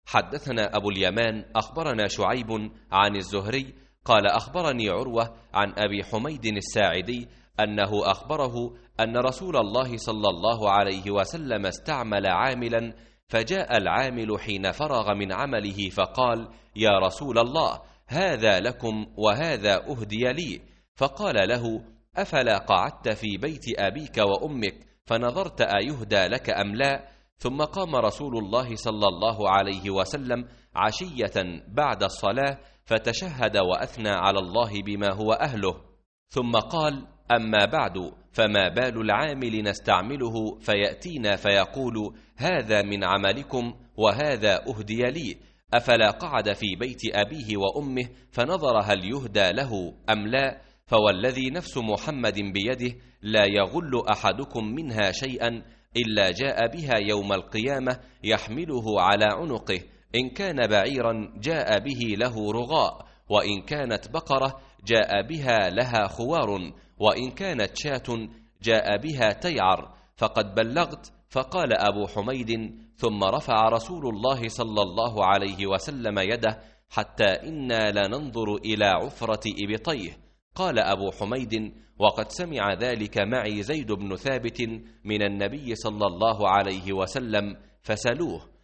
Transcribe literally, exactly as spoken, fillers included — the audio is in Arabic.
حدثنا أبو اليمان أخبرنا شعيب عن الزهري قال أخبرني عروة عن أبي حميد الساعدي أنه أخبره أن رسول الله صلى الله عليه وسلم استعمل عاملا، فجاء العامل حين فرغ من عمله فقال: يا رسول الله، هذا لكم وهذا أهدي لي. فقال له: أفلا قعدت في بيت أبيك وأمك فنظرت أيهدى لك أم لا؟ ثم قام رسول الله صلى الله عليه وسلم عشية بعد الصلاة فتشهد وأثنى على الله بما هو أهله، ثم قال: أما بعد، فما بال العامل نستعمله فيأتينا فيقول: هذا من عملكم وهذا أهدي لي؟ أفلا قعد في بيت أبيه وأمه فنظر هل يهدى له أم لا؟ فوالذي نفس محمد بيده لا يغل أحدكم منها شيئا إلا جاء بها يوم القيامة يحمله على عنقه، إن كان بعيرا جاء به له رغاء، وإن كانت بقرة جاء بها لها خوار، وإن كانت شاة جاء بها تيعر. فقد بلغت. فقال أبو حميد: ثم رفع رسول الله صلى الله عليه وسلم يده حتى إنا لننظر إلى عفرة إبطيه. قال أبو حميد: وقد سمع ذلك معي زيد بن ثابت من النبي صلى الله عليه وسلم فسلوه.